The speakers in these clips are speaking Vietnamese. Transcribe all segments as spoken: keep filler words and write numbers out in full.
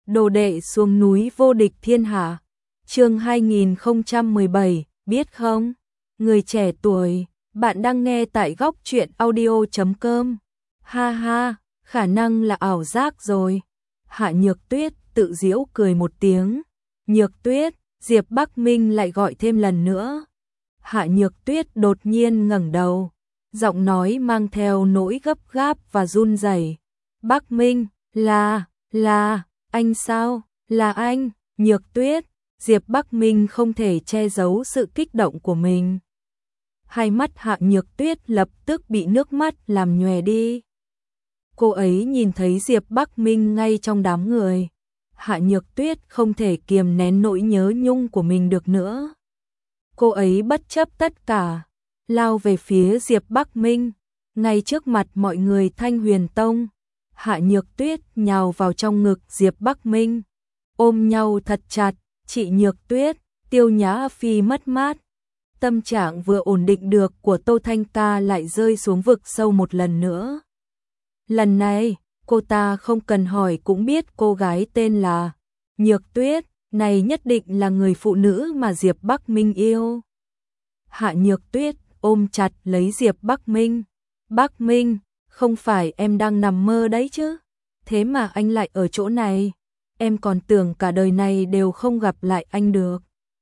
Đồ đệ xuống núi vô địch thiên hạ. Chương hai nghìn không trăm mười bảy, biết không? Người trẻ tuổi, bạn đang nghe tại góc truyện audio chấm com. Ha ha, khả năng là ảo giác rồi. Hạ Nhược Tuyết tự giễu cười một tiếng. Nhược Tuyết, Diệp Bắc Minh lại gọi thêm lần nữa. Hạ Nhược Tuyết đột nhiên ngẩng đầu, giọng nói mang theo nỗi gấp gáp và run rẩy. Bắc Minh, là, là, anh sao, là anh, Nhược Tuyết. Diệp Bắc Minh không thể che giấu sự kích động của mình. Hai mắt Hạ Nhược Tuyết lập tức bị nước mắt làm nhòe đi. Cô ấy nhìn thấy Diệp Bắc Minh ngay trong đám người. Hạ Nhược Tuyết không thể kiềm nén nỗi nhớ nhung của mình được nữa. Cô ấy bất chấp tất cả, lao về phía Diệp Bắc Minh, ngay trước mặt mọi người Thanh Huyền Tông. Hạ Nhược Tuyết nhào vào trong ngực Diệp Bắc Minh, ôm nhau thật chặt. Chị Nhược Tuyết, Tiêu Nhã Phi mất mát. Tâm trạng vừa ổn định được của Tô Thanh Ca lại rơi xuống vực sâu một lần nữa. Lần này, cô ta không cần hỏi cũng biết cô gái tên là Nhược Tuyết, này nhất định là người phụ nữ mà Diệp Bắc Minh yêu. Hạ Nhược Tuyết ôm chặt lấy Diệp Bắc Minh. Bắc Minh, không phải em đang nằm mơ đấy chứ? Thế mà anh lại ở chỗ này. Em còn tưởng cả đời này đều không gặp lại anh được.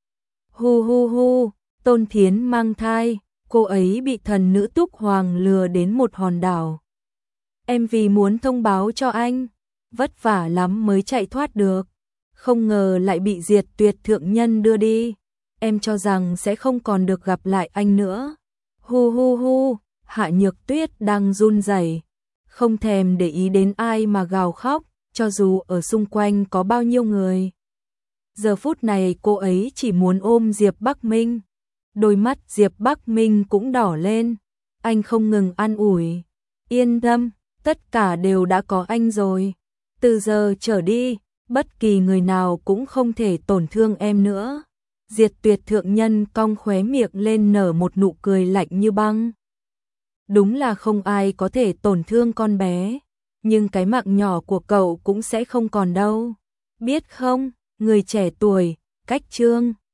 Hu hu hu, Tôn Thiến mang thai, cô ấy bị thần nữ Túc Hoàng lừa đến một hòn đảo. Em vì muốn thông báo cho anh, vất vả lắm mới chạy thoát được. Không ngờ lại bị Diệt Tuyệt thượng nhân đưa đi. Em cho rằng sẽ không còn được gặp lại anh nữa. Hu hu hu, Hạ Nhược Tuyết đang run rẩy, không thèm để ý đến ai mà gào khóc, cho dù ở xung quanh có bao nhiêu người. Giờ phút này cô ấy chỉ muốn ôm Diệp Bắc Minh. Đôi mắt Diệp Bắc Minh cũng đỏ lên. Anh không ngừng an ủi. Yên tâm, tất cả đều đã có anh rồi. Từ giờ trở đi, bất kỳ người nào cũng không thể tổn thương em nữa. Diệt Tuyệt thượng nhân cong khóe miệng lên nở một nụ cười lạnh như băng. Đúng là không ai có thể tổn thương con bé, nhưng cái mạng nhỏ của cậu cũng sẽ không còn đâu. Biết không, người trẻ tuổi, cách chương